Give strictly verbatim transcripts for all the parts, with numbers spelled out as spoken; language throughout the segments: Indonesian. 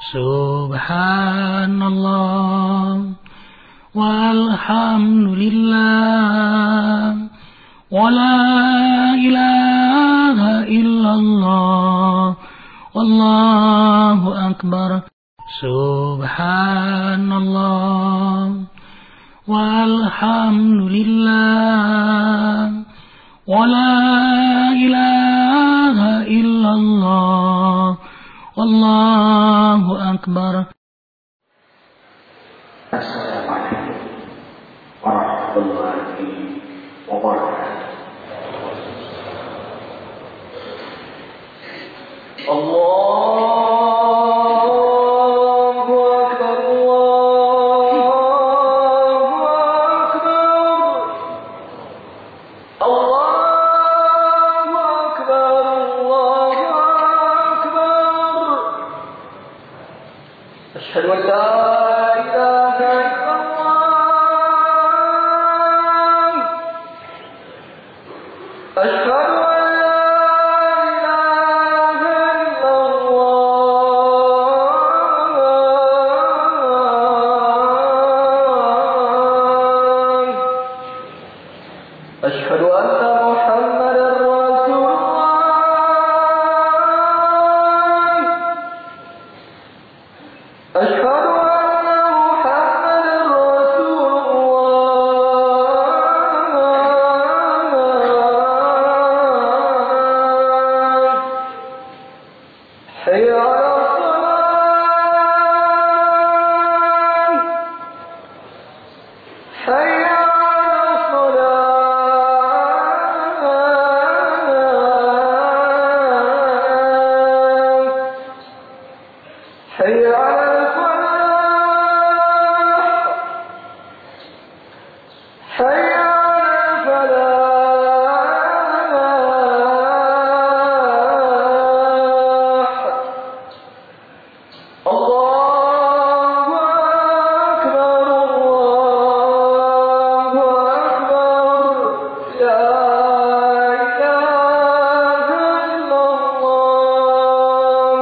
Subhanallah walhamdulillah wa la ilaha illallah wallahu akbar. Subhanallah walhamdulillah wa la ilaha illallah wallahu akbar. Assalamualaikum warahmatullahi wabarakatuh. Allahu akbar, Allahu akbar, Allahu akbar. Asyhadu an la ilaha illallah. Asyhadu an la أشهد أن محمدا رسول الله. أشهد أن محمدا رسول الله. حي على الصلاة. حي حي على الفلاح. حي على الفلاح. الله أكبر، الله أكبر. لا إله إلا الله.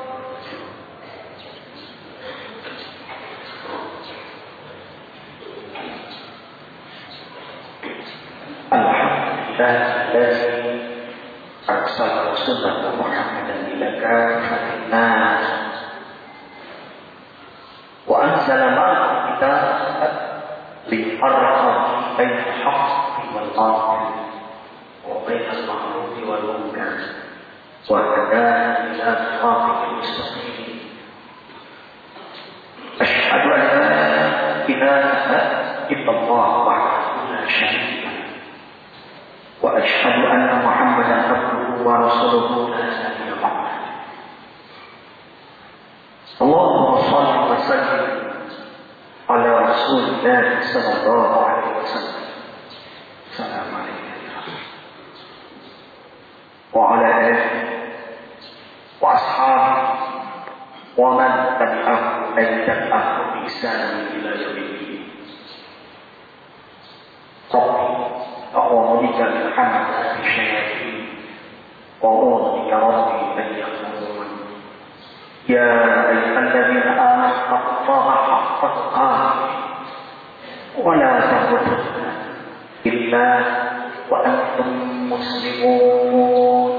الذي أرسل رسوله محمدا إلى كافة الناس وأنزل معه الكتاب ليفرق بين الحق والباطل وبين المعروف والمنكر وهدانا إلى صراط المستقيم. أشهد أن لا إله إلا الله وحده لا شريك له وأشهد أن محمدا عبده ورسوله لا نبي بعده. اللهم صل وسلم على رسول الله صلى الله عليه وسلم. السلام عليكم وعلى آله وأصحابه ومن تبعه أي تبعه بإحسان إلى يوم الدين. أعوذ بك من همزات الشياطين وأعوذ بك ربي أن يحضرون. يا أيها الذين آمنوا اتقوا الله حق تقاته ولا تموتن إلا وأنتم مسلمون.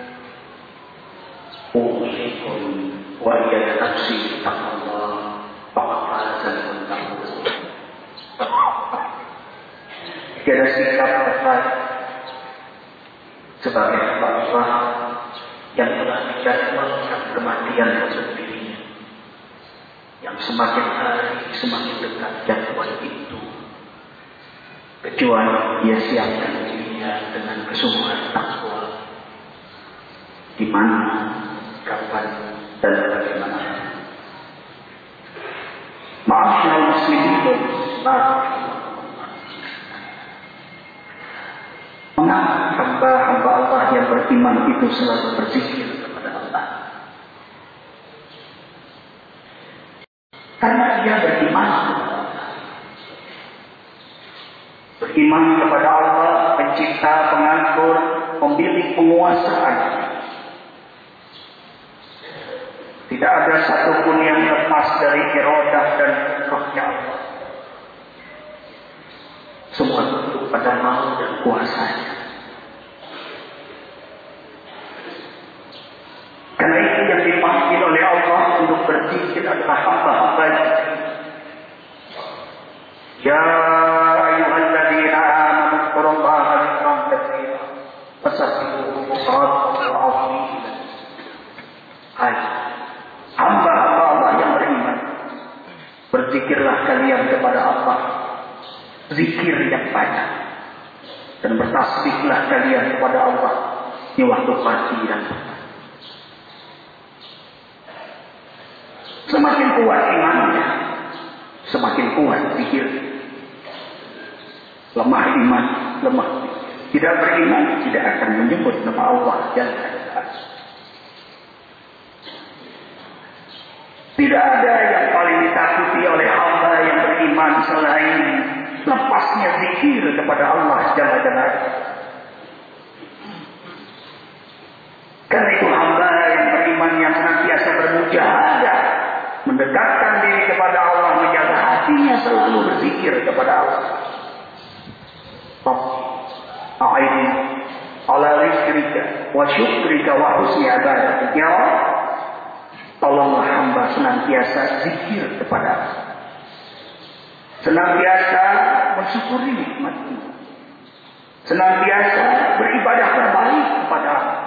أوصيكم وإياي نفسي بتقوى الله فقد فاز المتقون. Tiada sikap terbaik sebagai hamba Allah yang telah menjatuhkan kematian untuk dirinya, yang semakin hari semakin dekat jatuhan itu, kecuali dia siapkan dirinya dengan kesungguhan takwa di mana, kapan, dan bagaimana. Ma'asyiral muslimin wal muslimat, mengapa hamba-hamba Allah yang beriman itu selalu berzikir kepada Allah? Karena dia beriman kepada Allah. Beriman kepada Allah, pencipta, pengatur, pemilik penguasaan. Tidak ada satupun yang lepas dari iradah dan fitrahnya Allah. Semua tunduk pada mau dan kuasanya. Karena itu yang dipanggil oleh Allah untuk berzikir adalah hamba-hamba. Ya ayyuhalladzina amanu dzkurullaha dzikran katsiran fasabbihuhu bukratan wa asila. Hai hamba-hamba Allah yang beriman, berzikirlah kalian kepada Allah, zikir yang banyak, dan bertasbihlah kalian kepada Allah di waktu pagi dan petang. Semakin kuat imannya, semakin kuat zikir. Lemah iman, lemah. Tidak beriman, tidak akan menyebut nama Allah dan tidak ada yang paling ditakuti oleh hamba yang beriman selain lepasnya zikir kepada Allah Jalla Jalaluhu. Karena itu hamba yang beriman yang senantiasa bermujahadah, mendekatkan diri kepada Allah, menjaga hatinya selalu berzikir kepada Allah. A'idni ala zikrika wa syukrika wa husni ibadatik. Ya Allah, tolonglah hamba senantiasa zikir kepada Allah, senantiasa mensyukuri nikmat-Mu, senantiasa beribadah terbaik kepada Allah.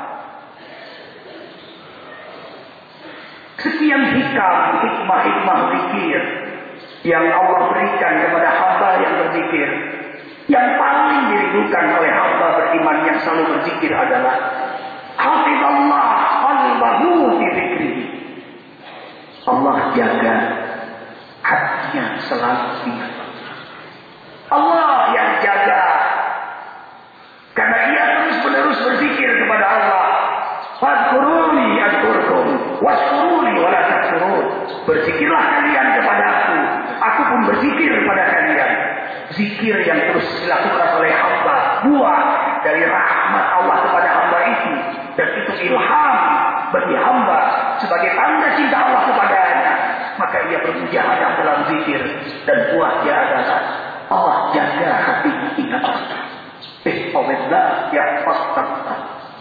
Sekian hikam, hikmah-hikmah zikir yang Allah berikan kepada hamba yang berzikir. Yang paling dirindukan oleh hamba beriman yang selalu berzikir adalah hafizallah qalbahu fi dzikrihi. Allah jaga hatinya selalu ingat. Allah yang jaga, karena ia terus-menerus berzikir kepada Allah. Fadkuruni adkurkum waskuruni wala takfurun. Berzikirlah kalian kepada aku, aku pun berzikir kepada kalian. Zikir yang terus dilakukan oleh hamba, buah dari rahmat Allah kepada hamba itu, dan itu ilham bagi hamba sebagai tanda cinta Allah kepadanya. Maka ia bermujahadah dalam zikir, dan buahnya adalah Allah jaga hati ingat Allah. Ihfazillah yahfazka.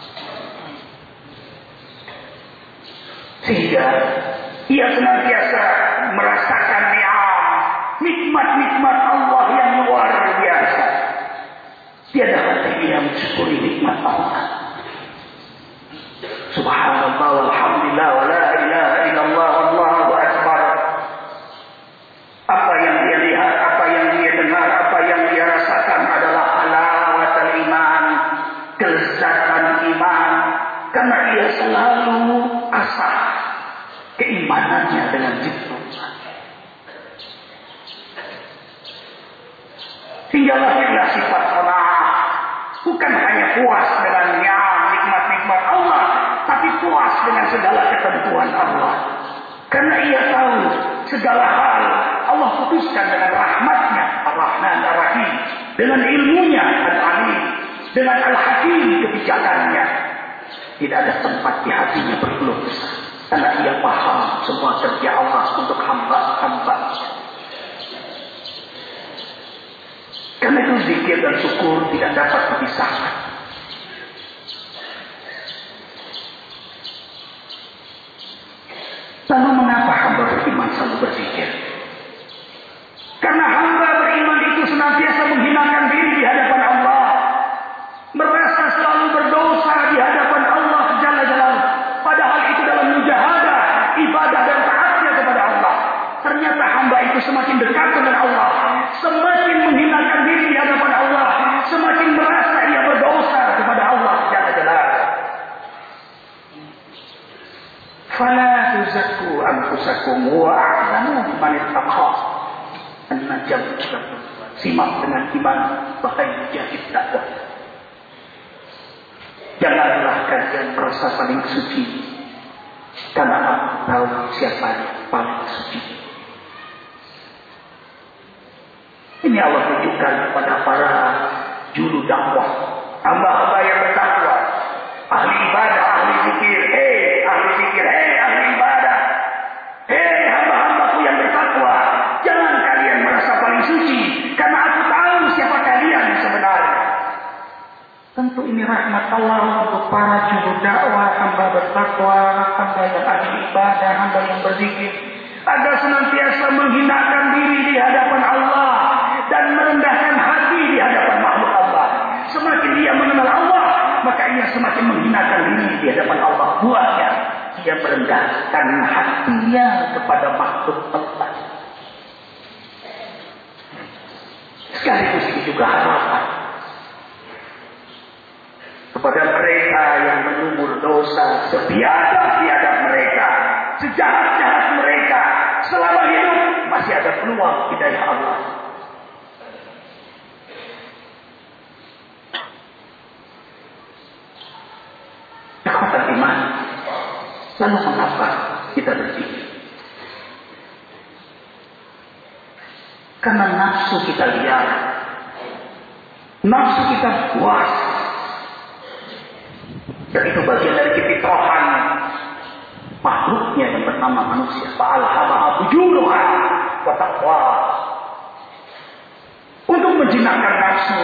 Sehingga ia senantiasa merasakan ni'am, nikmat-nikmat Allah yang luar biasa. Tiada hati ia mensyukuri nikmat Allah. Subhanallah walhamdulillah wa la ilaha illallah wallahu akbar. Apa yang dia lihat, apa yang dia dengar, apa yang dia rasakan adalah halawatul iman, kelezatan iman. Karena ia selalu asah keimanannya dengan zikrullah. Sehingga lahirlah sifat qanaah, bukan hanya puas dengan ni'am, nikmat-nikmat Allah, tapi puas dengan segala ketentuan Allah. Karena ia tahu segala hal Allah putuskan dengan rahmatnya, Ar-Rahman Ar-Rahim, dengan ilmunya Al-Alim, dengan Al-Hakim kebijakannya. Tidak ada tempat di hatinya berkeluh kesah, karena ia paham semua kerja Allah untuk hamba-hamba. Karena itu zikir dan syukur tidak dapat dipisahkan. Lalu mengapa hamba beriman selalu berzikir? Karena hamba beriman itu senantiasa menghinakan diri di hadapan Allah, merasa selalu berdosa di hadapan Allah Jalla Jalaluhu. Padahal itu dalam mujahadah, ibadah dan taatnya kepada Allah. Ternyata hamba itu semakin dekat dengan Allah, semakin menghinakan diri di hadapan Allah, semakin merasa ia berdosa kepada Allah Jalla Jalaluhu. Fala tuzakku anfusakum wa a'lamu man ittaqa. An-najm. Simak dengan iman bahaya jahit dakwah. Janganlah kalian merasa paling suci, karena aku tahu siapa yang paling suci. Ini Allah tunjukkan kepada para juru dakwah, hamba-hamba yang bertakwa, ahli ibadah, ahli zikir, hei ahli zikir, hei ahli ibadah, Allah untuk para juru dakwah, hamba bertakwa, hamba yang ahli ibadah, hamba yang berzikir, agar senantiasa menghinakan diri di hadapan Allah dan merendahkan hati di hadapan makhluk Allah. Semakin dia mengenal Allah, maka ia semakin menghinakan diri di hadapan Allah. Buatnya dia merendahkan hatinya kepada makhluk Allah. Sekaligus ini juga harapan kepada mereka yang mengumur dosa, sebiadab-biadab mereka, sejahat-jahat mereka, selama hidup masih ada peluang hidayah Allah. Kekuatan iman. Lalu mengapa kita berzikir? Karena nafsu kita liar, nafsu kita puas. Dan itu bagian dari kefitrahan makhluknya yang bernama manusia. Fa'alhamaha fujuraha wa taqwa. Untuk menjinakkan nafsu,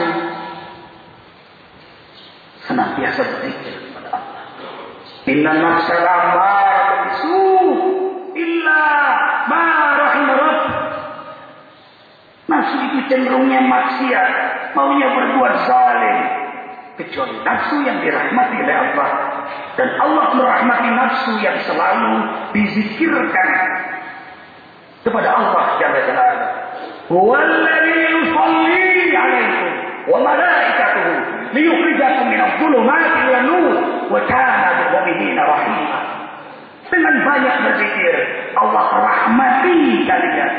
senantiasa berzikir kepada Allah. Inna nafsa la'ammaratan bisu' illa ma rahima rabb. Nafsu itu cenderungnya maksiat, maunya berbuat zalim, kecuali nafsu yang dirahmati oleh Allah. Dan Allah merahmati nafsu yang selalu dizikirkan kepada Allah Jalla Jalaluhu. Huwallazi yusalli 'alaikum wa malaikatuhu liyukhrijakum minadh dhulumati ilan nur wa kana bil mu'minina rahima. Dengan banyak berzikir, Allah rahmati kalian.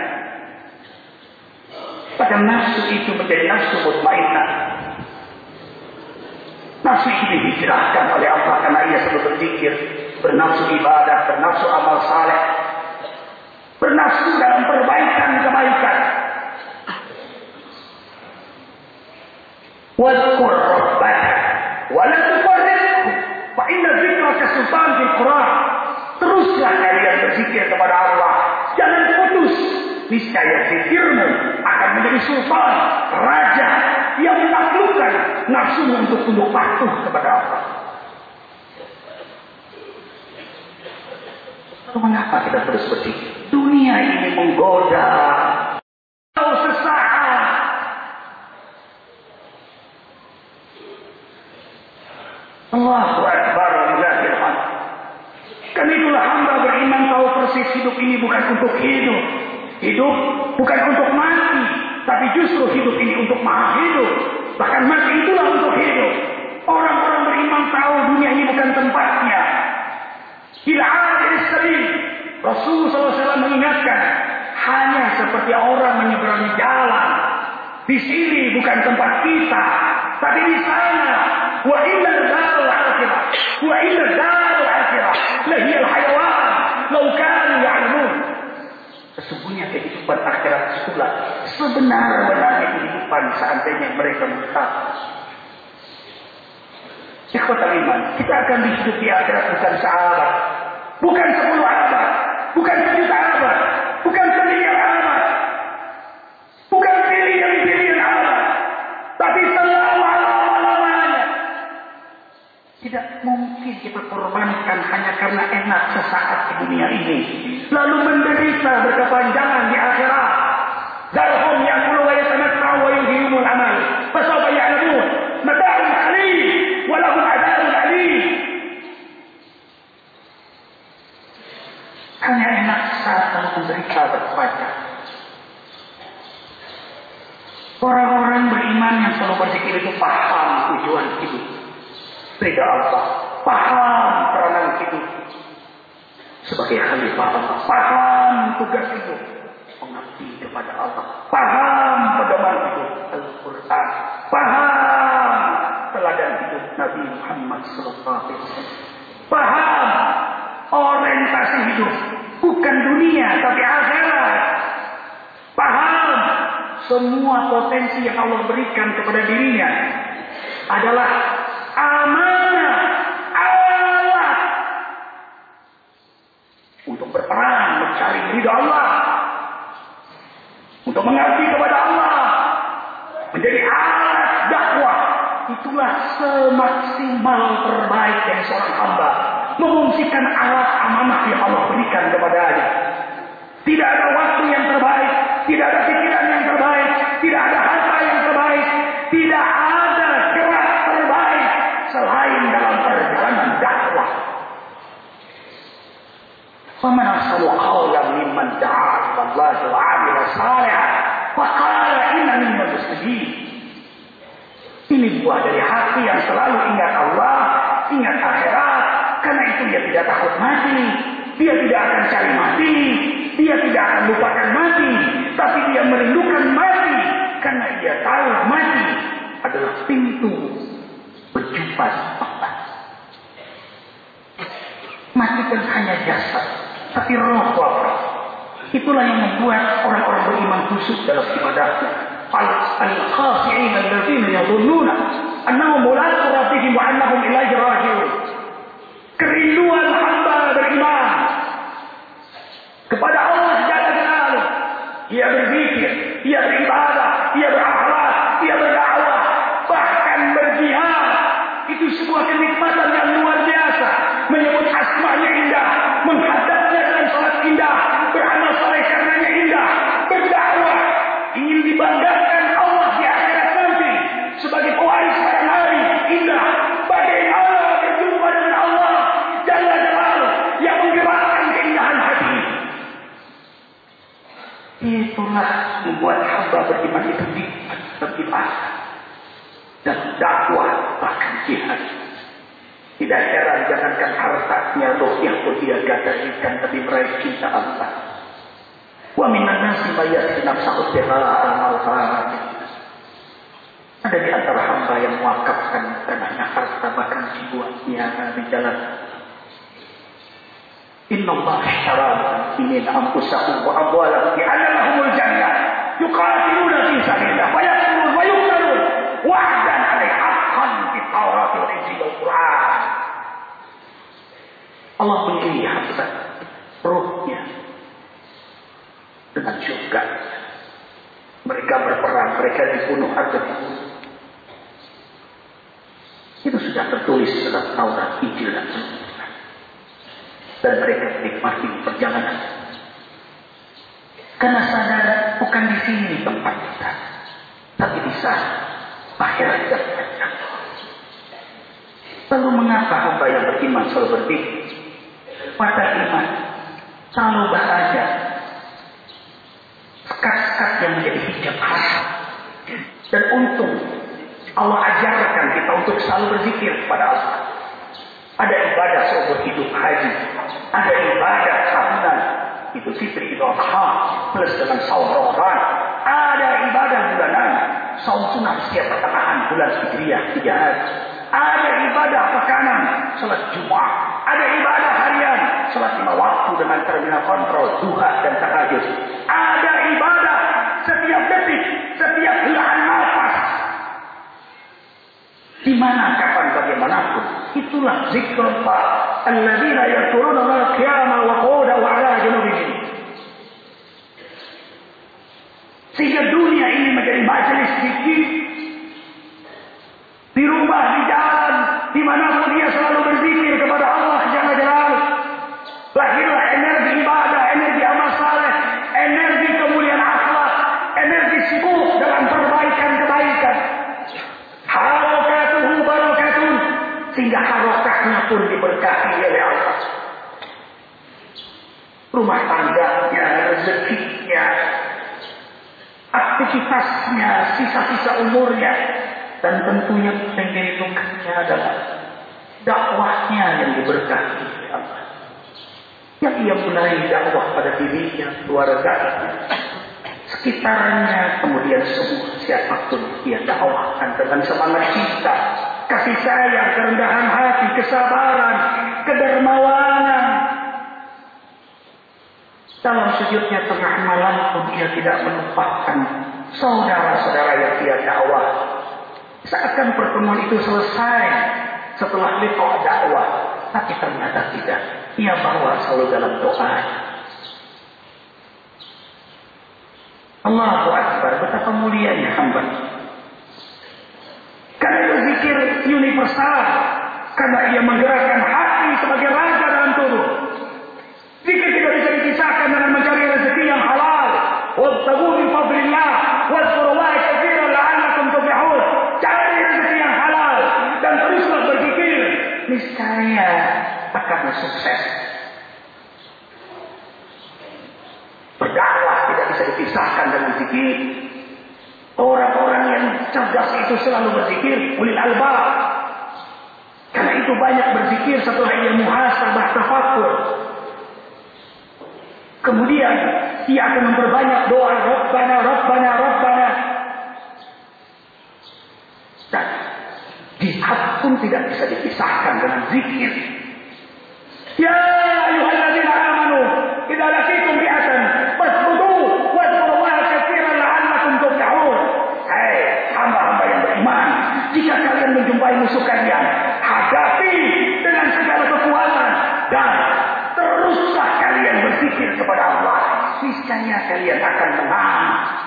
Pada nafsu itu menjadi nafsu mutmainnah. Nafsu itu dihijrahkan oleh Allah karena ia selalu berzikir, bernafsu ibadah, bernafsu amal saleh, bernafsu dalam perbaikan-kebaikan. Wadhkur rabbaka wa la tufarriqhu fa inna dzikraka sultan fil Qur'an. Teruslah kalian berzikir kepada Allah, jangan putus. Niscaya zikirmu akan menjadi sultan, raja yang menaklukkan nafsu untuk tunduk patuh kepada Allah. Lalu mengapa kita terus berzikir? Dunia ini menggoda. Kau sesaat. Allahu Akbar walillahil hamd. Kan itulah hamba beriman tahu persis hidup ini bukan untuk hidup. Hidup bukan untuk mati, tapi justru hidup ini untuk maha hidup. Bahkan mati itulah untuk hidup. Orang-orang beriman tahu dunia ini bukan tempatnya. Ila akhir sabil. Rasulullah shallallahu alaihi wasallam mengingatkan, hanya seperti orang menyeberangi jalan. Di sini bukan tempat kita, tapi di sana. Wa inna darul akhirah, wa inna darul akhirah, lahiyal hayawan, law kanu ya'lamun. Sesungguhnya kehidupan akhirat itulah sebenar-benarnya kehidupan seandainya mereka mengetahui. Ikhwatal iman, kita akan hidup di akhirat bukan seabad, bukan sepuluh abad, bukan sejuta abad, bukan semiliar abad, bukan bilion-bilion abad, tapi selama-lamanya. Tidak mungkin kita korbankan hanya karena enak sesaat di dunia ini, lalu menderita berkepanjangan di akhirat. Darhum ya'kulu wa yatamatta'u wa yuhimul amal, fasawfa ya'lamun mata'un qalil wa lahum 'adzabun 'alim. Hanya enak saat kalau menderita berkepanjangan. Orang-orang beriman yang selalu berzikir itu paham tujuan hidup. Ridha Allah, paham peranan hidup sebagai khalifah Allah, paham tugas hidup mengabdi kepada Allah, paham pedoman hidup Al-Quran, paham teladan hidup Nabi Muhammad sallallahu alaihi wasallam, paham orientasi hidup bukan dunia tapi akhirat, paham semua potensi yang Allah berikan kepada dirinya adalah amanah, alat untuk berperang mencari ridha Allah, untuk mengabdi kepada Allah, menjadi alat dakwah. Itulah semaksimal maksimal terbaik dari seorang hamba mengungsikan alat amanah yang Allah berikan kepadanya. Tidak ada waktu yang terbaik, tidak ada pikiran yang terbaik, tidak ada harta yang terbaik, tidak ada gerak terbaik selain dalam perjalanan dakwah. Faman ahsanu qawlan mimman da'a ila Allah wa 'amila shalihan wa qala innani minal muslimin. Ini buah dari hati yang selalu ingat Allah, ingat akhirat. Karena itu dia tidak takut mati, dia tidak akan cari mati, dia tidak akan lupakan mati, tapi dia merindukan mati karena dia tahu mati adalah pintu berjumpa Allah. Mati kan hanya jasad, tapi roh wafat. Itulah yang membuat orang-orang beriman khusyuk dalam ibadahnya. Al-khashi'in alladzina yadhunnuna annahum mulaqu rabbihim wa annahum ilaihi raji'un. Kerinduan hamba beriman kepada Allah Jalla Jalaluhu. Dia berzikir, dia beribadah, dia berakhlak, dia berdakwah, bahkan berjihad. Itu sebuah kenikmatan yang luar biasa. Menyebut asmanya indah, menghadapnya dengan salat indah, beramal saleh karenanya indah, berdakwah, ingin dibanggakan Allah di akhirat nanti sebagai pewaris pada hari indah. Bagaimana berjumpa dengan Allah Jalla Jalaluhu yang menggerakkan keindahan hati. Itulah membuat hamba beriman itu nikmat beribadah dan dakwah bahkan jihad. Tidak heran jangankan hartanya rohnya pun dia gadaikan tapi meraih cinta Allah. Wa minan nasi may yasri nafsahu ibtigha'a mardaati. Ada di antara hamba yang mewakafkan tanahnya harta bahkan jiwanya di jalan. Inna Allah ashtara minal mu'minina anfusahum wa amwalahum bi anna lahumul jannah yuqatiluna fi sabilillah wa yaqtuluna wa yuqtalun wa'dan 'alaihi haqqan fit Taurat wal Injil wal Qur'an. Allah beri harta rohnya dengan syurga. Mereka berperang, mereka dibunuh atau dibunuh. Itu sudah tertulis dalam Taurat, Injil dan Qur'an. Dan mereka menikmati perjalanan. Karena sadar bukan di sini tempat kita, tapi di sana akhirat dan akhirat. Lalu mengapa hamba yang beriman selalu berpikir pada iman selalu bahagia? Sekat-sekat yang menjadi hijab hati. Dan untung Allah ajarkan kita untuk selalu berzikir kepada Allah. Ada ibadah seumur hidup haji, ada ibadah tahunan Idul Fitri, Idul Adha, plus dengan saum Ramadan, ada ibadah bulanan, saum sunnah setiap pertengahan bulan Hijriah tiga hari, ada ibadah pekanan, salat Jumat, ada ibadah harian, salat lima waktu dengan terminal kontrol, duha dan tahajud, ada ibadah setiap detik, setiap helaan nafas. Di mana kapan bagaimanapun, itulah zikrullah alladzina yadhkuruna Allah qiyaman wa qu'udan wa 'ala junubihim. Sehingga dunia ini menjadi majelis zikir. Di rumah, di jalan, dimanapun dia selalu berzikir kepada Allah Jalla Jalaluhu. Lahirlah energi ibadah, energi amal saleh, energi kemuliaan akhlak, energi sibuk dalam perbaikan-kebaikan. Harokatuhu barakatun, sehingga harokahnya pun diberkahi oleh Allah. Rumah tangganya, rezekinya, aktivitasnya, sisa-sisa umurnya, dan tentunya yang dirindukannya adalah dakwahnya yang diberkahi oleh Allah. Yang ia mulai dakwah pada dirinya, keluarganya, sekitarnya, kemudian semua siapapun dia dakwahkan dengan semangat cinta, kasih sayang, kerendahan hati, kesabaran, kedermawanan. Dalam sujudnya tengah malam pun dia tidak melupakan saudara-saudara yang dia dakwah. Seakan pertemuan itu selesai setelah liqa dakwah, tapi ternyata tidak. Ia bawa selalu dalam doa. Allahu Akbar, betapa mulianya hamba. Karena itu zikir universal, Karena ia menggerakkan hati sebagai raja dalam tubuh. Jika tidak bisa dipisahkan dengan mencari rezeki yang halal, wabtaghu min fadlillah wadhkurullaha katsiran la'allakum tuflihun. Cari rezeki yang halal dan teruslah berzikir, niscaya akan sukses. Berdakwah tidak bisa dipisahkan dengan zikir. Orang-orang yang cerdas itu selalu berzikir, ulil albab. Karena itu banyak berzikir setelah ia muhasabah tafakkur. Kemudian ia akan memperbanyak doa Rabbana, Rabbana, Rabbana. Dan jihad pun tidak bisa dipisahkan dengan zikir. Ya ayyuhalladzina amanu idza laqitum fi'atan fasbutu wadhkurullaha katsiran la'allakum tuflihun. Hai hamba-hamba yang beriman, jika kalian menjumpai musuh kalian, hadapi dengan segala kekuatan dan teruslah kalian berzikir kepada Allah, niscaya kalian akan menang.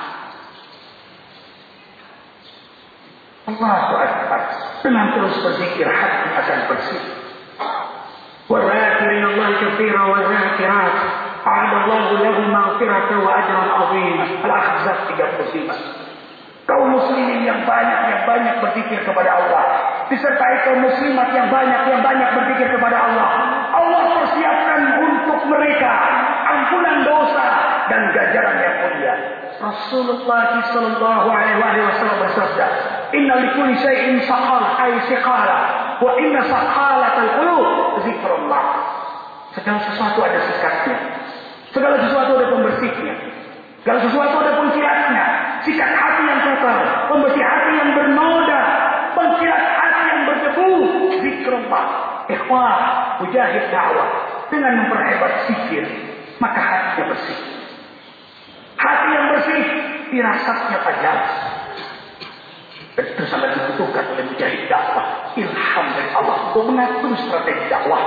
Allahu Akbar. Dengan terus berzikir hati akan bersih. وَذَاكِرِينَ اللَّهَ كَثِيرًا وَذَاكِرَاتٍ أَعَدَّ اللَّهُ لَهُم مَغْفِرَةً وَأَجْرًا عَظِيمًا. Al-Ahzab tiga puluh lima. Kaum muslimin yang banyak yang banyak berzikir kepada Allah, disertai kaum muslimat yang banyak yang banyak berzikir kepada Allah, Allah persiapkan untuk mereka ampunan dosa dan ganjaran yang mulia. Rasulullah sallallahu alaihi wasallam bersabda, "Inna likulli syai'in saqala ay siqala, wa inna saqalatal qulub zikrullah." Segala sesuatu ada sikatnya. Segala sesuatu ada pembersihnya. Segala sesuatu ada pengkilatnya. Sikat hati yang kotor, pembersih hati yang bernoda, pengkilat hati yang berdebu, zikrullah. Ikhwah, mujahid dakwah dengan memperhebat zikir, maka hatinya bersih. Hati yang bersih, firasatnya tajam. Dan itu sangat dibutuhkan oleh mujahid dakwah. Ilham dari Allah untuk mengatur strategi dakwah.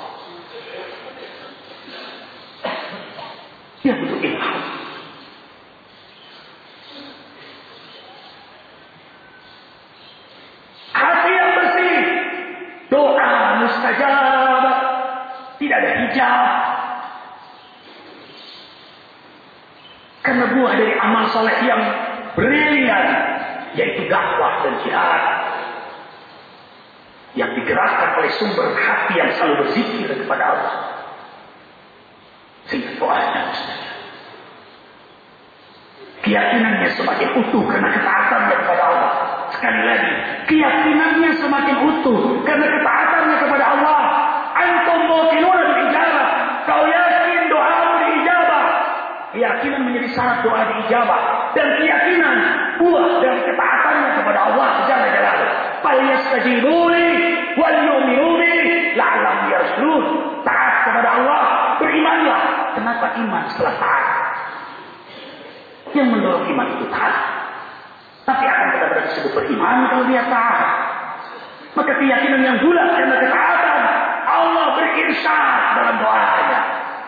Dia butuh ilham. Hati yang bersih, doa mustajab, tidak ada hijab. Karena buah dari amal soleh yang brilian, yaitu dakwah dan jihad, yang digerakkan oleh sumber hati yang selalu berzikir kepada Allah, sehingga doanya mustajab. Keyakinannya semakin utuh karena ketaatannya kepada Allah. Sekali lagi, keyakinannya semakin utuh karena ketaatannya kepada Allah. Antum muqinuna bil ijabah. Kau yakin doamu diijabah. Keyakinan menjadi syarat doa diijabah, dan keyakinan buah dari ketaatannya kepada Allah Jalla Jalaluhu. Falyastajibu li wal yu'minu bi la'allahum yarshudun. Taat kepada Allah, berimanlah. Kenapa iman setelah taat? Yang mendorong iman itu taat. Tapi akan benar-benar disebut beriman kalau dia taat. Maka keyakinan yang bulat karena ketaatan, Allah berirsyad dalam doanya.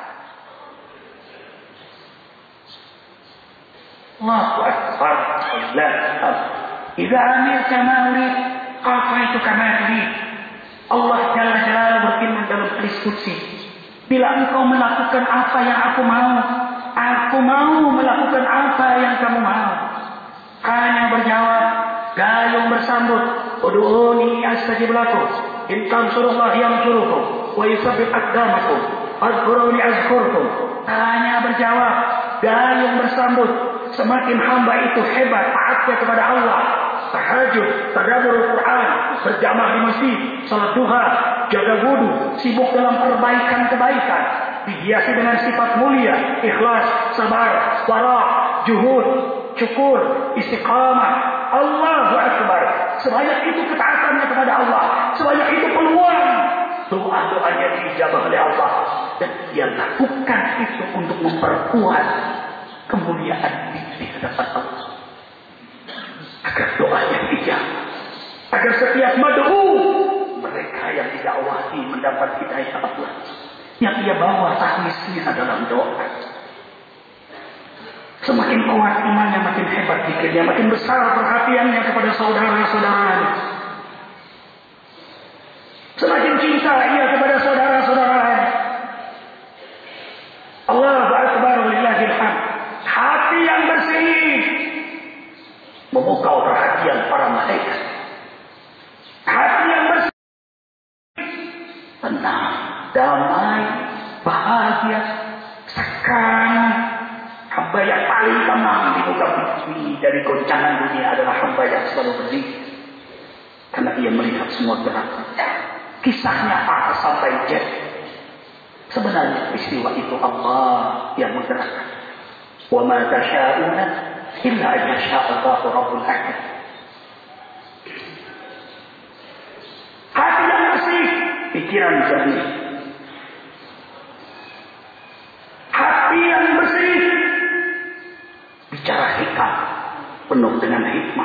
Allahu Akbar. Idza amirta ma urid, qafaitu kama turid. Allah Jalla Jalaluhu berfirman dalam hadis qudsi, bila engkau melakukan apa yang aku mau, aku mau melakukan apa yang kamu mau. Hanya berjawab, gayung bersambut, ud'uni astajib lakum, in tansurullaha yansurukum, wa yusabbit aqdamakum, adhkuruni azkurkum. Hanya berjawab, gayung bersambut. Semakin hamba itu hebat taatnya kepada Allah, tahajud, tadabbur Al-Quran, berjamaah di masjid, salat duha, jaga wudu, sibuk dalam perbaikan-kebaikan, dihiasi dengan sifat mulia, ikhlas, sabar, warah, juhud, syukur, istiqamah. Allahu Akbar. Sebanyak itu ketaatannya kepada Allah, sebanyak itu peluang doa-doanya diijabah oleh Allah, dan dia lakukan itu untuk memperkuat kemuliaan di hadapan Allah, agar doanya dijabah, agar setiap mad'u, mereka yang didakwahi mendapat hidayah Allah. Yang ia bawa tanggisnya dalam doa. Semakin kuat imannya, makin hebat zikirnya, makin besar perhatiannya kepada saudara-saudaranya. cinta ia kepada saudara-saudara lain. Allahu Akbar walillahil hamd. Hati yang bersih memukau perhatian para malaikat. Hati yang bersih, tenang, damai, bahagia, sekarang. Hamba yang paling tenang di muka bumi dari goncangan dunia adalah hamba yang selalu berzikir. Karena ia melihat semua gerakan. Kisahnya apa sampai jadi. Sebenarnya peristiwa itu Allah yang menggerakkan. Wa ma tasha'una illa an yasha'allahu rabbul alamin. Hati yang bersih, pikiran jernih. Hati yang bersih, bicara hikam, penuh dengan hikmah.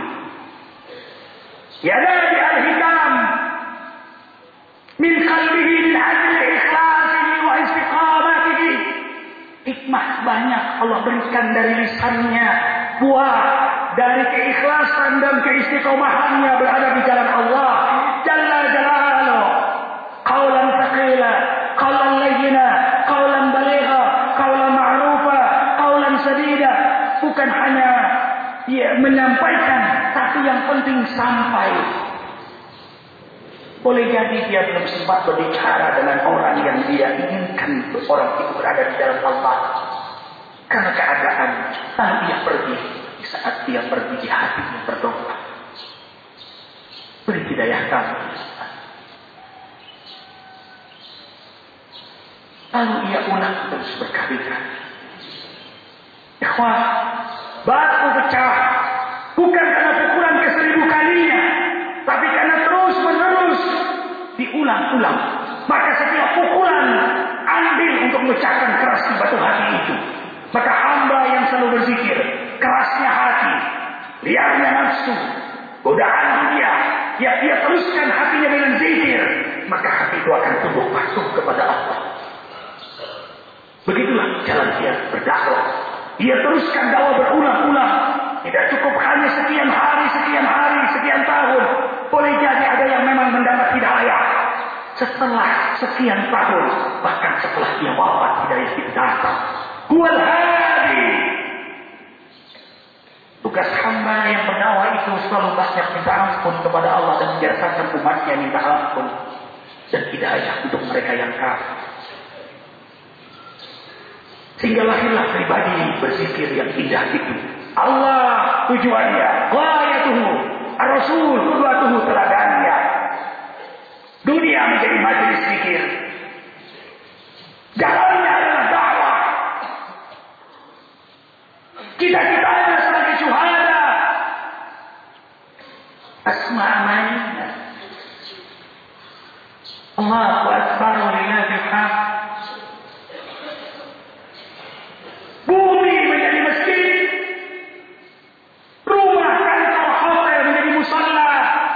Yada bi al-hikam min qalbihi min ajli ikhlasihi wa istiqamatihi. Hikmah banyak Allah berikan dari lisannya, buah dari keikhlasan dan keistiqomahannya berada di jalan Allah Jalla Jalaluhu. Qaulan thaqila, qaulan layyina, qaulan baligha, qaulan ma'rufa, qaulan sadida. Bukan hanya ya, menyampaikan, tapi yang penting sampai. Boleh jadi dia belum sempat berbicara dengan orang yang dia inginkan orang itu berada di dalam Allah. Karena keadaan, lalu dia pergi. Di saat dia pergi di hatinya berdoa. Beri hidayah kami. Lalu ia ulang terus berkali-kali. Ikhwah, batu pecah bukan karena pukulan ke seribu kalinya, tapi karena terus menerus diulang-ulang. Maka setiap pukulan ambil untuk memecahkan keras di batu hati itu. Maka hamba yang selalu berzikir, kerasnya hati, liarnya nafsu, godaan dunia, ya dia teruskan hatinya dengan zikir, maka hati itu akan tumbuh patuh kepada Allah. Begitulah jalan dia berdakwah. Dia teruskan dakwah berulang-ulang. Tidak cukup hanya sekian hari, sekian hari, sekian tahun. Boleh jadi ada yang memang mendapat hidayah setelah sekian tahun, bahkan setelah dia wafat hidayah itu datang. Huwal hadi. Tugas hamba yang berdakwah itu selalu banyak minta ampun kepada Allah dan membiasakan umatnya minta ampun dan hidayah untuk mereka yang kafir. Sehingga lahirlah pribadi berzikir yang indah itu. Allah tujuannya, ghayatuhu, ar-rasul qudwatuhu, teladannya. Dunia menjadi majelis zikir. Jalannya adalah dakwah. Cita-citanya sebagai syuhada. Asma amanina. Allahu Akbar walillahil hamd. Bumi menjadi masjid, rumah, kantor, hotel menjadi musalla,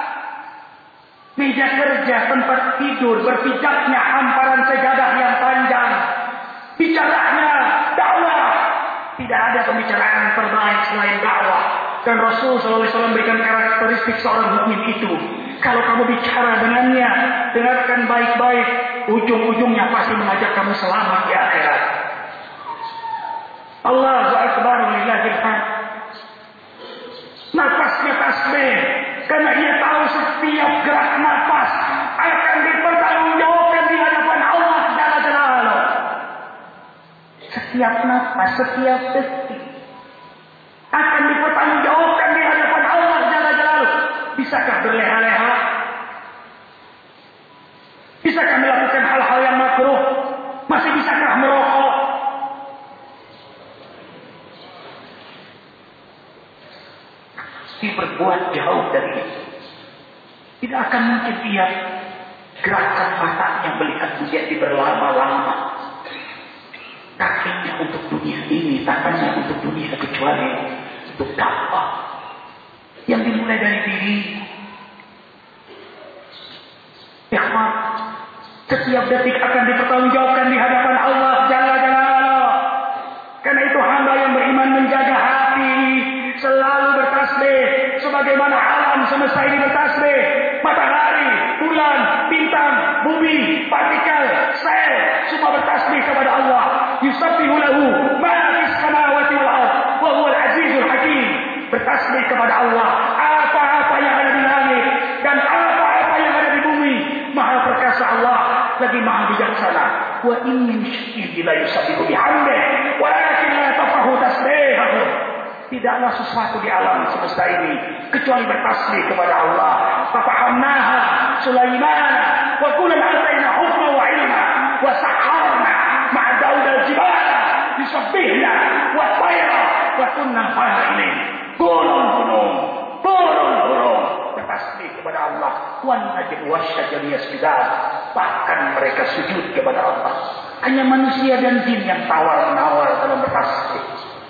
meja kerja, tempat tidur, berpijaknya hamparan sejadah yang panjang, bicaranya dakwah. Tidak ada pembicaraan terbaik selain dakwah. Dan Rasul shallallahu alaihi wasallam berikan karakteristik seorang mukmin itu. Kalau kamu bicara dengannya, dengarkan baik-baik, ujung-ujungnya pasti mengajak kamu selamat di akhirat. Allahu Akbar walillahil hamd. Nafasnya tasbih, karena ia tahu setiap gerak nafas akan dipertanggungjawabkan di hadapan Allah Jalla Jalaluhu. Setiap nafas, setiap detik akan dipertanggungjawabkan di hadapan Allah Jalla Jalaluhu. Bisakah berleha-leha? Bisakah melakukan hal-hal yang makruh? Masih bisakah merokok? Berbuat jauh dari itu. Tidak akan mungkin ia gerakan matanya melihat menjadi berlama-lama. Kakinya untuk dunia ini, tangannya untuk dunia kecuali untuk dakwah yang dimulai dari diri. Ikhwan, setiap detik akan dipertanggungjawabkan di hadapan Allah Jalla Jalaluhu. Karena itu hamba yang beriman menjaga hati selalu bertasbih sebagaimana alam semesta ini bertasbih. Matahari, bulan, bintang, bumi, partikel, sel semua bertasbih kepada Allah. Yusabbihu lahu ma fis samawati wal ardh wa huwal azizul hakim. Bertasbih kepada Allah apa-apa yang ada di langit dan apa-apa yang ada di bumi. Maha perkasa Allah, lagi maha bijaksana. Wa in min syai'in la yusabbihu bihamdihi walakin la tafqahu tasbihahu. Tidaklah sesuatu di alam semesta ini kecuali bertasbih kepada Allah. Fafahamnaha Sulaiman wa kullan ataina hukma wa ilma wa sakharna ma'a Daud al-jibala yusabbihna wa tayra wa kunna fa'ilin. Gunung-gunung, burung-burung bertasbih kepada Allah. Wan najm wasyajar yasjudan, bahkan mereka sujud kepada Allah. Hanya manusia dan jin yang tawar-menawar dalam bertasbih.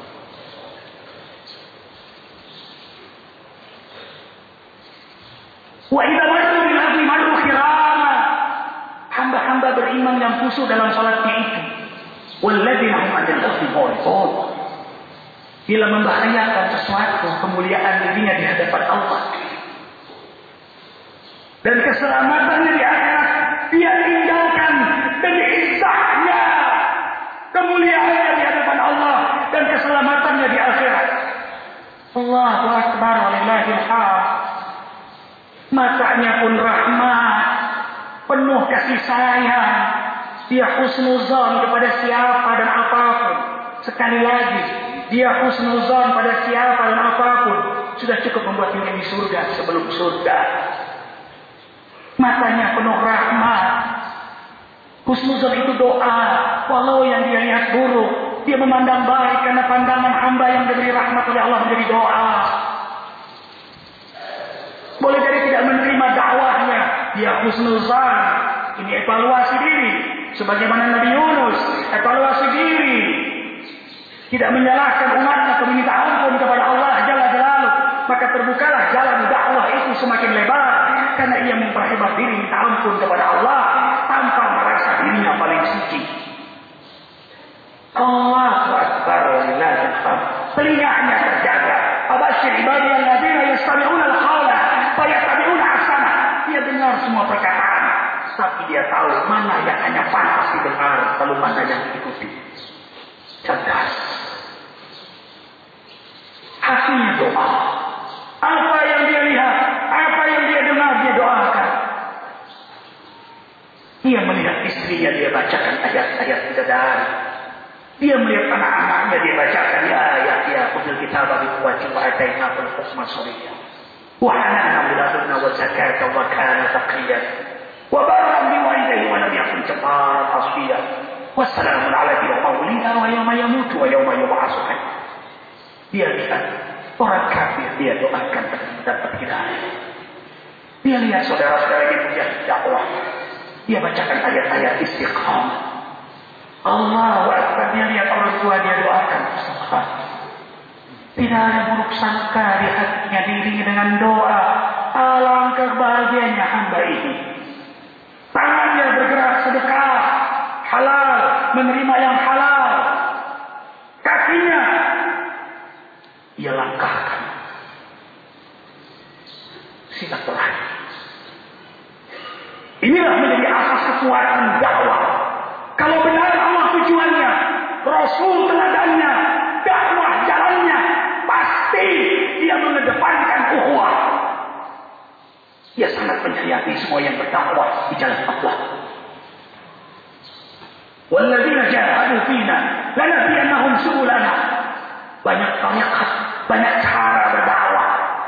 Wa idza marru bil ardi marru kirama. Hamba-hamba beriman yang khusyuk dalam salatnya itu. Walladzina hum 'anil lagwi mu'ridun. Bila membahayakan sesuatu, kemuliaan dirinya di hadapan Allah dan keselamatannya di akhirat, dia tinggalkan demi izzahnya, kemuliaannya di hadapan Allah dan keselamatannya di akhirat. Allahu akbar walillahil hamd. Matanya pun rahmat, penuh kasih sayang. Dia husnuzon kepada siapa dan apapun. Sekali lagi, dia husnuzon pada siapa dan apapun. Sudah cukup membuat dia di surga sebelum surga. Matanya penuh rahmat. Husnuzon itu doa. Walau yang dia lihat buruk, dia memandang baik karena pandangan hamba yang diberi rahmat oleh Allah menjadi doa. Boleh jadi tidak menerima dakwahnya, dia husnuzan. Ini evaluasi diri. Sebagaimana Nabi Yunus, evaluasi diri. Tidak menyalahkan umatnya untuk meminta ampun kepada Allah Jalla Jalaluh. Maka terbukalah jalan dakwah itu semakin lebar. Karena ia memperhebat diri minta ampun kepada Allah tanpa merasa dirinya paling suci. Allahu Akbar walillahil hamd. Telinganya terjaga. Abashir ibadiyal ladzina yastami'una al-qawla fayattabi'una ahsana. Dia dengar semua perkataan, tapi dia tahu mana yang hanya pantas didengar, lalu mana yang diikuti. Cerdas. Hasilnya doa. Apa yang dia lihat, apa yang dia dengar, dia doakan. Dia melihat istrinya, dia bacakan ayat-ayat bidadari. Dia melihat anak-anaknya, dia bacakan ya Yahya khudhil kitaba biquwwatin wa atainakal hukma sabiyya wa hanana min ladunna wa zakata wa kana taqiyyan wa barran bi walidayhi wa lam yakun jabbaran 'asiyya wa salamun 'alaihi yawma wulida wa yawma yamutu wa yawma yub'atsu hayy. Dia lihat orang kafir, dia doakan dapat hidayah. Dia lihat saudara-saudara yang menjadi dakwah, dia bacakan ayat-ayat istiqamah. Allah Akbar, dia lihat orang tua, dia doakan. Tidak ada buruk sangka di hatinya dirinya dengan doa. Alangkah bahagianya hamba ini. Tangannya bergerak sedekah halal, menerima yang halal. Kakinya ia langkahkan silaturahmi. Inilah menjadi asas kekuatan dakwah. Kalau benar Allah tujuannya, Rasul teladannya, dakwah jalannya, pasti dia mengedepankan ukhuwah. Dia sangat menyayangi semua yang berdakwah di jalan Allah. Walladzina jahadu fina lanahdiyannahum subulana. Banyak tarikat, banyak cara berdakwah.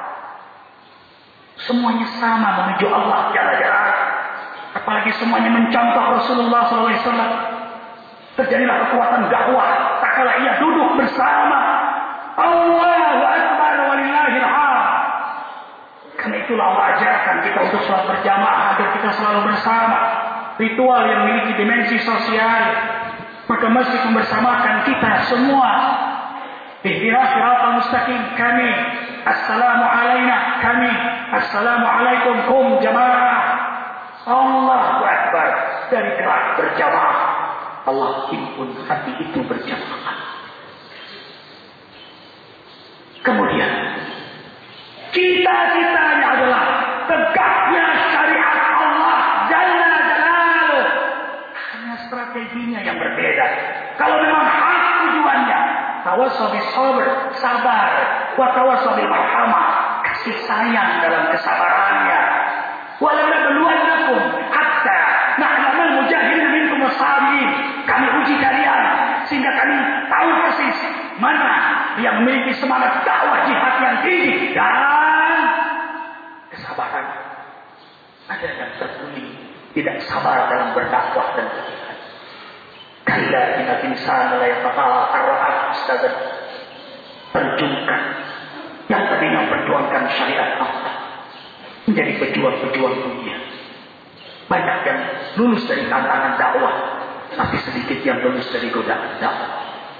Semuanya sama menuju Allah Jalla Jalaluh. Apalagi semuanya mencontoh Rasulullah sallallahu alaihi wasallam. Terjadilah kekuatan dakwah tak kala ia duduk bersama. Allahu Akbar walillahil hamd. Karena itulah Allah ajarkan kita untuk selalu berjamaah agar kita selalu bersama. Ritual yang memiliki dimensi sosial, maka mesti membersamakan kita semua. Ihdinas siratal mustaqim kami, assalamu alaina kami, assalamu alaikum kum jamaah. Allahu Akbar. Dari gerak berjamaah, Allah himpun hati itu berjamaah. Kemudian cita-citanya adalah tegaknya syariat Allah Jalla Jalaluh. Hanya strateginya yang berbeda. Kalau memang hak tujuannya tawassaw bis sabr, sabar, wa tawassaw bil marhamah, kasih sayang dalam kesabarannya. Wa la nabluwannakum hatta na'lamal mujahidin minkum was-sabirin. Kami uji kalian sehingga kami tahu persis mana yang memiliki semangat dakwah jihad yang tinggi dan kesabaran. Ada yang tertulis tidak sabar dalam berdakwah dan berjihad. Kalla inna insana la yatagha ar-ra'at istaghfar. Terjunkan yang tadinya memperjuangkan syariat Allah menjadi pejuang-pejuang dunia. Banyak yang lulus dari tantangan dakwah, tapi sedikit yang lulus dari godaan dakwah.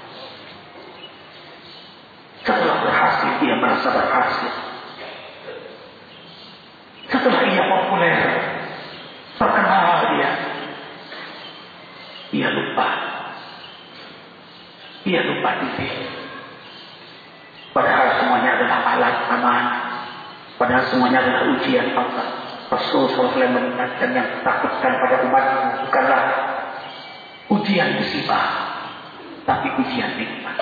Setelah berhasil, dia merasa berhasil. Setelah ia populer, terkenal dia, ia lupa. Ia lupa diri. Padahal semuanya adalah alat aman. Padahal semuanya adalah ujian Allah. Rasul shallallahu alaihi wasallam mengingatkan yang takutkan pada umatmu bukanlah ujian musibah, tapi ujian nikmat.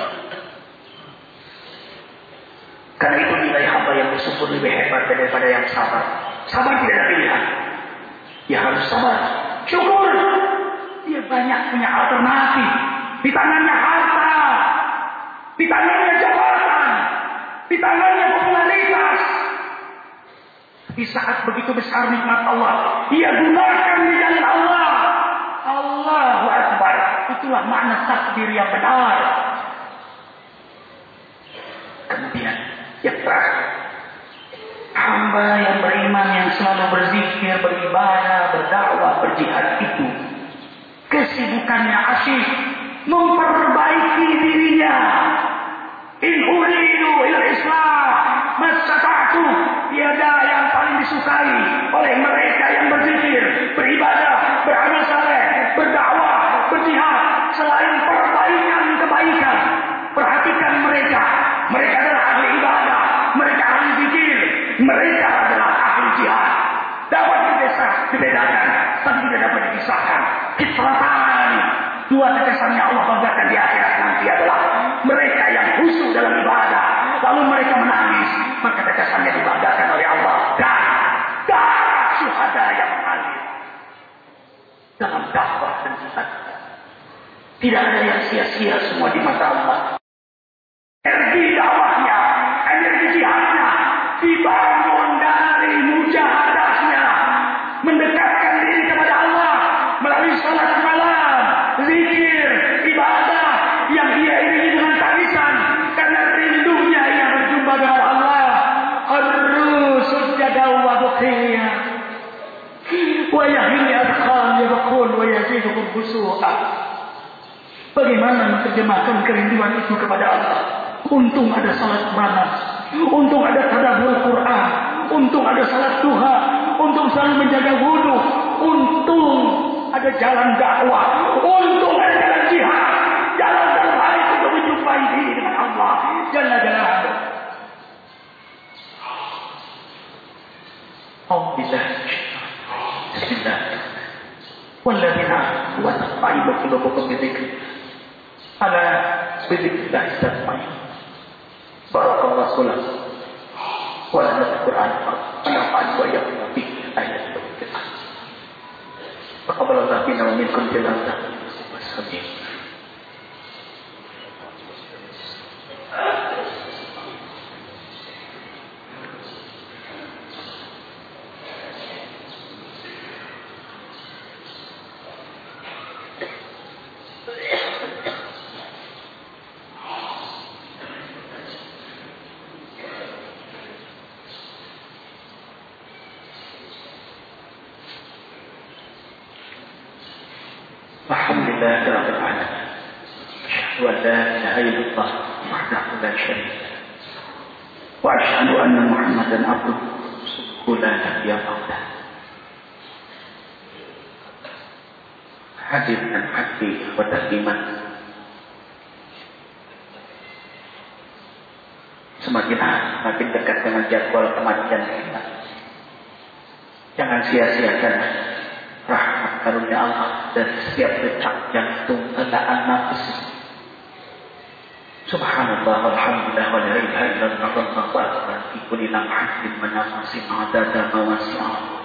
Karena itu nilai hamba yang bersyukur lebih hebat daripada yang sabar. Sabar tidak ada pilihan. Dia harus sabar. Syukur. Dia banyak punya alternatif. Di tangannya harta. Di tangannya jabatan. Di tangannya popularitas. Di saat begitu besar nikmat Allah, dia gunakan di jalan Allah. Allahu Akbar. Itulah makna takdir yang benar. Kemudian yang terakhir, hamba yang beriman yang selalu berzikir, beribadah, berdakwah, berjihad itu kesibukannya asyik memperbaiki dirinya. In uridu ila islah mastata'tu. Tiada yang paling disukai oleh mereka yang berzikir, beribadah, beramal saleh, berdakwah, berjihad selain perbaikan kebaikan. Perhatikan mereka. Mereka adalah ahli ibadah, mereka ahli zikir, mereka adalah ahli jihad. Dapat dibesa, dibedakan, tapi tidak dapat dipisahkan. Kitratan, dua tetesan yang Allah banggakan di akhirat nanti adalah mereka yang khusyuk dalam ibadah, lalu mereka menangis, maka tetesannya dibanggakan oleh Allah. Dan darah syuhada yang mengalir dalam dakwah dan jihad. Tidak ada yang sia-sia, semua di mata Allah. Energi dakwahnya, energi jihadnya dibangun dari mujahadahnya, mendekatkan diri kepada Allah melalui salat malam, zikir, ibadah yang dia iringi dengan tangisan karena rindunya ia berjumpa dengan Allah. Ar-rusul jadaw wa buqiya wa yahini adkhal yabqun wa yazidukum khusu'a. Bagaimana menerjemahkan kerinduan itu kepada Allah? Untung ada salat malam, untung ada tadabbur Quran, untung ada salat duha, untung selalu menjaga wudu, untung ada jalan dakwah, untung ada jalan jihad, jalan terbaik untuk menjumpai diri dengan Allah Jalla Jalaluhu. Alhamdulillah. Bismillah. Walladzina wa tatma'innu qulubuhum bidzikr. Ala bidzikrillah tatma'in. Barakallahu lakum wa lana fil Qur'an wa nafa'ani wa iyyakum bi ayatin wa hikmah. Taqabbalallahu minna wa minkum jami'an. Amin. Alhamdulillah rabbil alamin. Asyhadu an la ilaha illallah wahdahu la syarika lah. Wa asyhadu anna Muhammadan abduhu wa la nabiyya ba'dahu. Hadir dan hati wa taklimat. Semakin semakin hari semakin dekat dengan jadwal kematian kita. Jangan sia-siakan rahmat karunia Allah dan setiap detak jantung telaan nafas. Subhanallah walhamdulillah wa la ilaha illallah wallahu akbar fi kulli lamhatin wa nafasin adada mawasi'ah.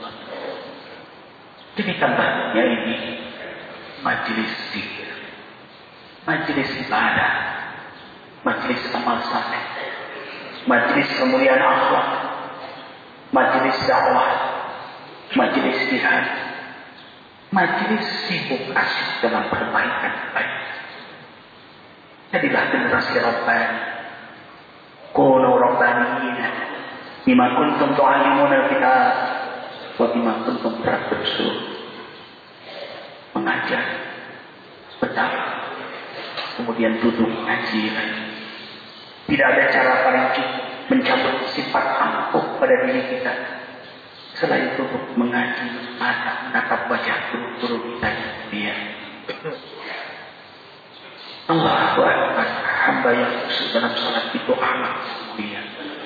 Demikian bahagia ini majelis zikir, majelis ibadah, majelis amal saleh, majelis kemuliaan akhlak, majelis dakwah, majelis jihad, majelis sibuk asyik dalam perbaikan-perbaikan. Jadilah generasi Rabbani, kunu Rabbaniyina, bima kuntum tu'allimuna kitab, wa bima kuntum tadrusun. Mengajar, berdakwah, kemudian duduk ngaji lagi. Tidak ada cara paling cukup mencabut sifat angkuh pada diri kita selain duduk mengaji, ada menatap wajah guru-guru kita dia. Allahu Akbar. Hamba yang khusyuk dalam salat itu amat mulia.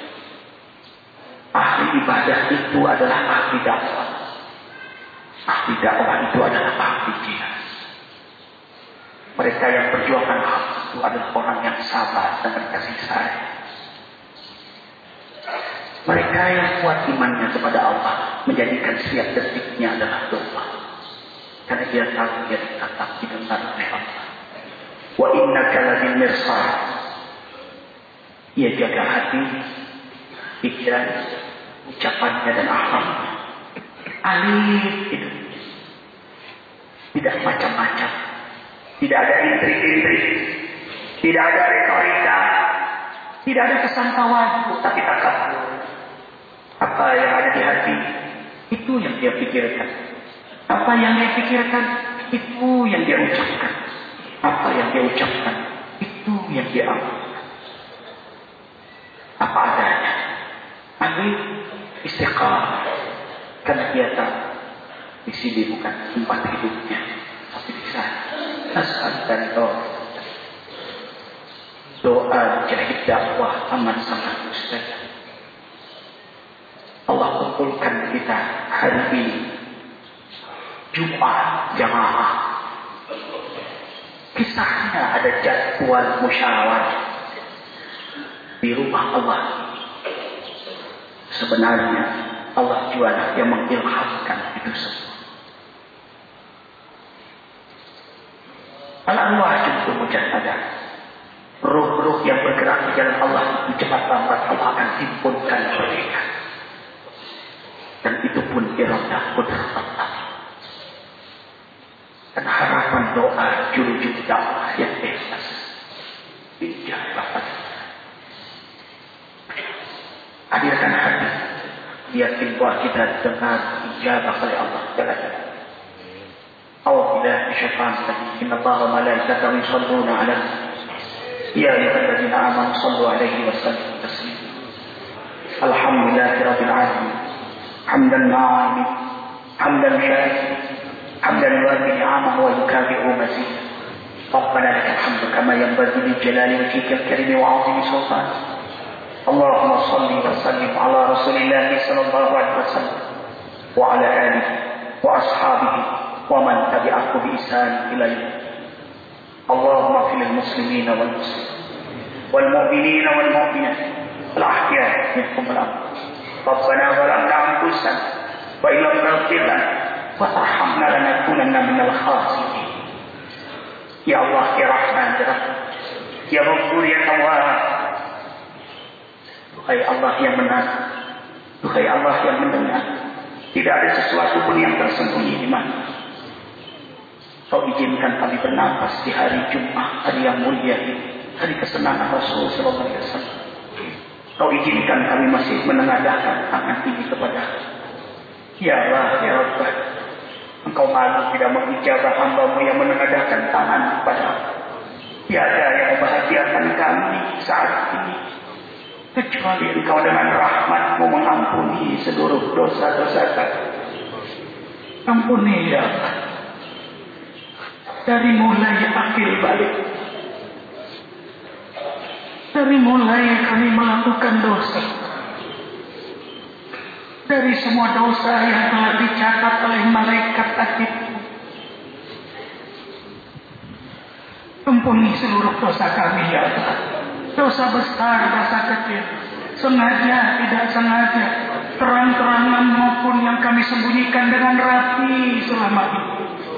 Ahli ibadah itu adalah ahli dakwah. Ahli dakwah itu adalah ahli jihad. Mereka yang perjuangkan hak itu adalah orang yang sabar dengan kasih sayang. Mereka yang kuat imannya kepada Allah, menjadikan setiap detiknya adalah doa. Karena dia tahu dia tetap didengar oleh Allah. Wa innaka labil mirsad. Ia jaga hati, pikiran, ucapannya dan akhlaknya. Alif itu. Tidak macam-macam. Tidak ada intrik-intrik. Tidak ada retorika. Tidak ada kesan tawadu, tapi takabur. Apa yang ada di hati, itu yang dia pikirkan. Apa yang dia pikirkan, itu yang dia ucapkan. Apa yang dia ucapkan, itu yang dia amalkan. Apa adanya. Ambil istiqamah. Karena dia tahu di sini bukan tempat hidupnya, tapi di sana. Asal dan doa. Doa jahid dakwah amat sangat mustahil. Allah kumpulkan kita hari ini Jumat jamaah. Kisahnya ada jadwal musyawarah di rumah Allah. Sebenarnya Allah jualah yang mengilhamkan itu semua. Al-anwar jumlah mujahadah. Ruh-ruh yang bergerak di jalan Allah itu cepat lambat Allah akan himpunkan mereka. Dan itu pun iradah qudrat Allah. Dan harapan doa jujur dakwah yang ikhlas dijabah pada hadirkan hati, yakin bahwa kita dengar dijabah oleh Allah Taala. A'udzu billahi minasyaitonir rajim. Inna Allaha wa malaikatahu yusholluna 'alan nabi ya ayyuhalladzina amanu shallu 'alaihi wa sallimu taslima. Alhamdulillahirabbil alamin. Hamdan na'imin, hamdan syakirin, hamdan yuwafi ni'amahu wa yukafi'u mazidah. Rabbana lakal hamdu kama yanbaghi li jalali wajhikal karim wa 'azimi sultanik. Allahumma shalli wa sallim ala Rasulillah sallallahu alaihi wasallam wa ala alihi wa ashabihi wa man tabi'ahu bi ihsan ila yaumil qiyamah. Allahumma fil muslimin wal muslimat wal mu'minin wal mu'minat wal ahya'i minhum wal amwat. Rabbana zalamna anfusana wa illam taghfir lana wa tarhamna lanakunanna minal khasirin. Ya Allah, ya Rahman, ya Rahim, ya Ghafur, ya Tawwab. Duhai Allah yang benar, duhai Allah yang mendengar, tidak ada sesuatu pun yang tersembunyi di mana. Kau izinkan kami bernafas di hari Jumat, hari yang mulia ini, hari kesenangan Rasul sallallahu alaihi wasallam. Kau izinkan kami masih menengadahkan tangan ini kepada Ya Allah, ya Rabb. Engkau malu tidak mengijabah hamba-Mu yang menengadahkan tangan kepada tiada yang membahagiakan kami saat ini kecuali Engkau dengan rahmat-Mu mengampuni seluruh dosa-dosa kami. Ampuni ya Allah. Dari mulai akhir balik, dari mulai kami melakukan dosa, dari semua dosa yang telah dicatat oleh malaikat atib, ampuni seluruh dosa kami ya Allah. Dosa besar, dosa kecil, sengaja, tidak sengaja, terang-terangan maupun yang kami sembunyikan dengan rapi selama ini.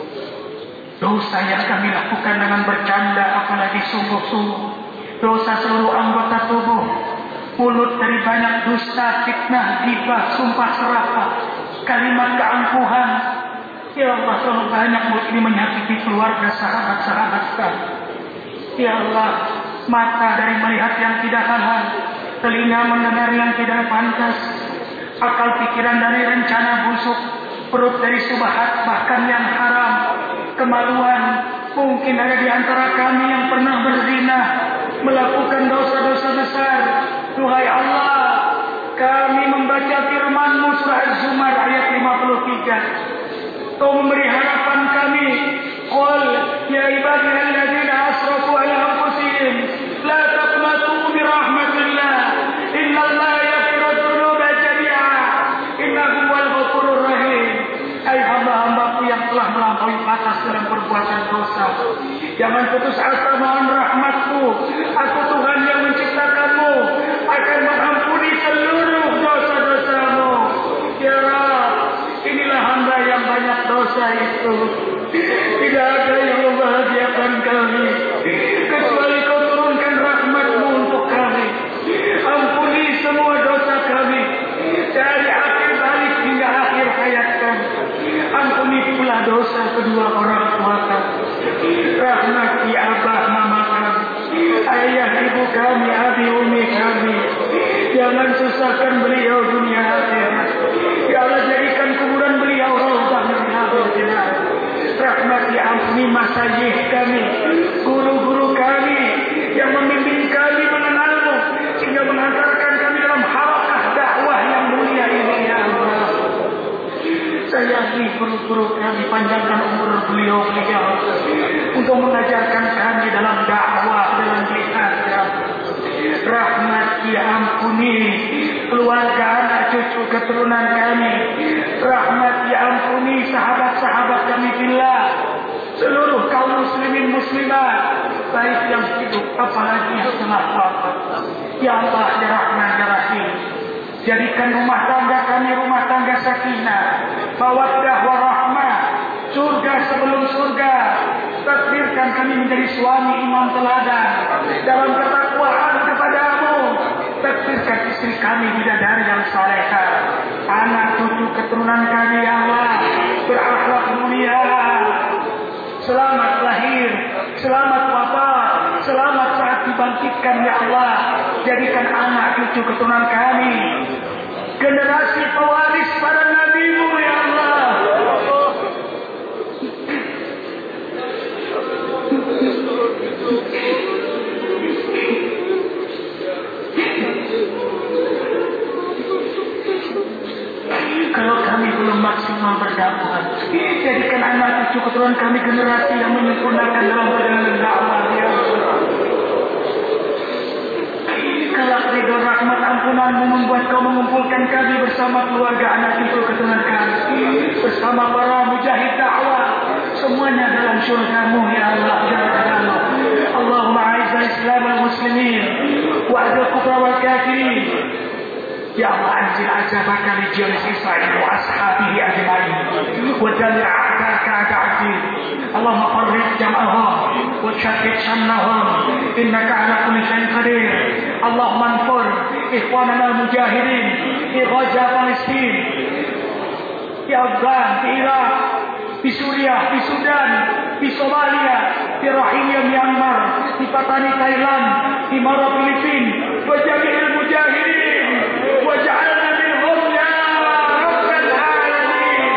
Dosa yang kami lakukan dengan bercanda, apalagi sungguh-sungguh. Dosa seluruh anggota tubuh, mulut dari banyak dusta, fitnah, ghibah, sumpah serapah, kalimat keangkuhan. Ya Allah, terlalu banyak mulut ini menyakiti keluarga sahabat-sahabat kami. Ya Allah, mata dari melihat yang tidak halal, telinga mendengar yang tidak pantas, akal pikiran dari rencana busuk, perut dari subhat bahkan yang haram, kemaluan. Mungkin ada di antara kami yang pernah berzina, melakukan dosa-dosa besar. Duhai Allah, kami membaca firman-Mu surah Az-Zumar ayat lima puluh tiga. Kau memberi harapan kami, qul ya ibadiyalladzina asrafu ala anfusihim la taqnatu min rahmatillah innallaha yaghfiru dzunuba jami'a innahu huwal ghafurur rahim. Hai hamba-hambaku yang telah melampaui batas dalam perbuatan dosa, jangan putus asa mohon rahmat-Mu. Aku Tuhan yang menciptakanmu akan mengampuni seluruh dosa-dosamu. Ya Rabb, inilah hamba yang banyak dosa itu. Tidak ada yang membahagiakan kami kecuali Kau turunkan rahmat-Mu untuk kami. Ampuni semua dosa kami dari akhir balik hingga akhir hayat kami. Ampuni pula dosa kedua orang tua kami. Rahmati abah mama kami, ayah ibu kami, abi umi kami. Jangan susahkan beliau dunia akhirat. Ya Allah, jadikan kuburan beliau raudhah min riyadhil jannah. Rahmati ampuni masayikh kami, guru-guru kami yang membimbing kami mengenal-Mu sehingga mengantarkan kami dalam harakah dakwah yang mulia ini ya Allah. Sayangi guru-guru kami, panjangkan umur beliau-beliau untuk mengajarkan kami dalam dakwah, dalam jihad ya Allah. Rahmati ampuni keluarga, anak cucu keturunan kami. Rahmati ampuni sahabat-sahabat kami billah, seluruh kaum muslimin muslimat, baik yang hidup apalagi yang telah wafat. Ya Allah ya Rahman ya Rahim, jadikan rumah tangga kami rumah tangga sakinah, mawaddah warahmah, surga sebelum surga. Takdirkan kami menjadi suami imam teladan dalam ketakwaan kepada-Mu. Takdirkan istri kami bidadari yang salehah, anak cucu keturunan kami ya Allah berakhlak mulia. Selamat lahir, selamat wafat, selamat saat dibangkitkan ya Allah. Jadikan anak cucu keturunan kami generasi pewaris para nabi-Mu ya Allah. Kalau kami belum maksimal berdakwah, jadikan anak cucu keturunan kami generasi yang menyempurnakan dalam perjalanan dakwah ya Allah. Kalau ridho rahmat ampunan-Mu membuat Kau mengumpulkan kami bersama keluarga anak cucu keturunan kami, bersama para mujahid dakwah, semuanya dalam syurga-Mu ya Allah. Allahumma a'izzal Islam wal muslimin wa adil kufra wal kafirin. Ya Allah, anzil azabaka li jalis Israil wa ashabihi ajma'in wa jami' a'daka a'da'atin. Allahumma qarrib jam'ahum wa shaddid shamnahum innaka ala kulli shay'in qadir. Allahumma anfur ikhwanana al-mujahidin di Gaza Palestin, di Afghan, di Iraq, di Suriah, di Sudan, di Somalia, di Rohingya Myanmar, di Patani Thailand, di Moro Filipina, wa jami'il mujahidin waj'alna minhum ya rabbal alamin.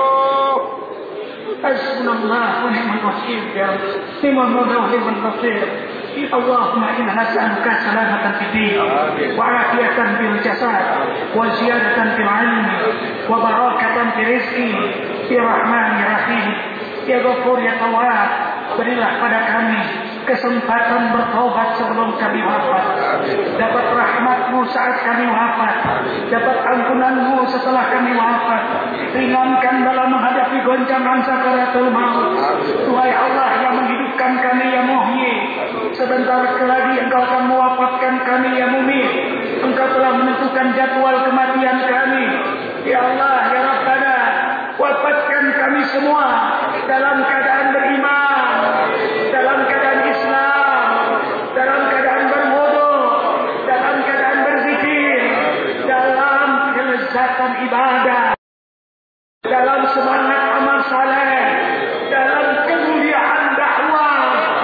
Hasbunallah wa ni'mal wakeel ya ni'mal mawla wa ni'mal nasir. Allahumma inna nas'aluka salamatan fid din wa afiyatan fil jasad wa ziyadatan fil ilmi wa barakatan fil rizqi ya Rahman ya Rahim ya Ghafur ya Tawwab. Berilah pada kami kesempatan bertobat sebelum kami wafat, dapat rahmat-Mu saat kami wafat, dapat ampunan-Mu setelah kami wafat, ringankan dalam menghadapi goncangan sakaratul maut. Tuhan Allah yang menghidupkan kami ya Muhyi, sebentar lagi Engkau akan mewafatkan kami ya Mumit. Engkau telah menentukan jadwal kematian kami. Ya Allah, ya Rabbana, wafatkan kami semua dalam keadaan beriman, dalam keadaan Islam, dalam keadaan berwudu, dalam keadaan berzikir, dalam kelezatan ibadah, dalam semangat amal saleh, dalam kemuliaan dakwah.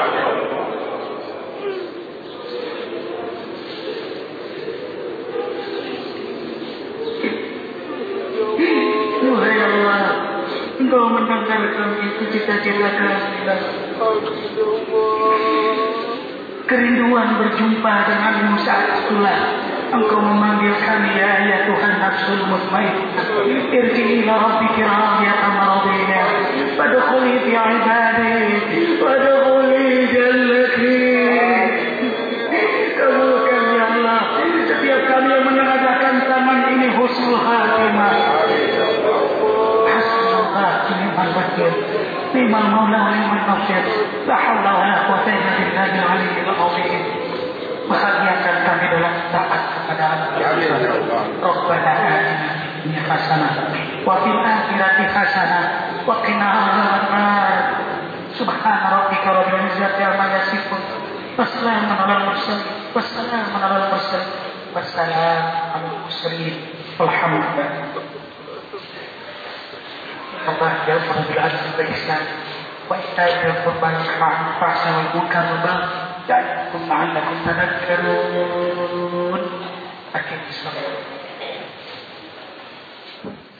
Wahai Allah, Engkau mendengarkan itu cita-cita kami. Kerinduan berjumpa denganmu saat itulah Engkau memanggil kami, ya ya Tuhan nafsul mutmainnah, irji'i ila rabbiki radiyatan mardiyah, fadkhuli fi ibadi wadkhuli jannati. Kabulkan ya Allah setiap kami yang menengadahkan tangan ini husnul khatimah. Ni'mal wakil, ni'mal maula wa ni'mal nasir. La haula wa la quwwata illa billahil aliyyil azim. Bahagiakan kami dalam taat kepada Allah. Rabbana atina fid dunya hasanah wa fil akhirati hasanah wa qina adzabannar. Subhana rabbika rabbil izzati amma yasifun. Wassalamun alal mursalin. Wassalamun alal mursalin. Wassalamun alal mursalin. Alhamdulillah. Allah ya'muru bil 'adli wal ihsan wa ita'i dzil qurba wa yanha 'anil fahsya'i wal munkari wal baghi ya'idukum la'allakum tadhakkarun. Akhir Islam.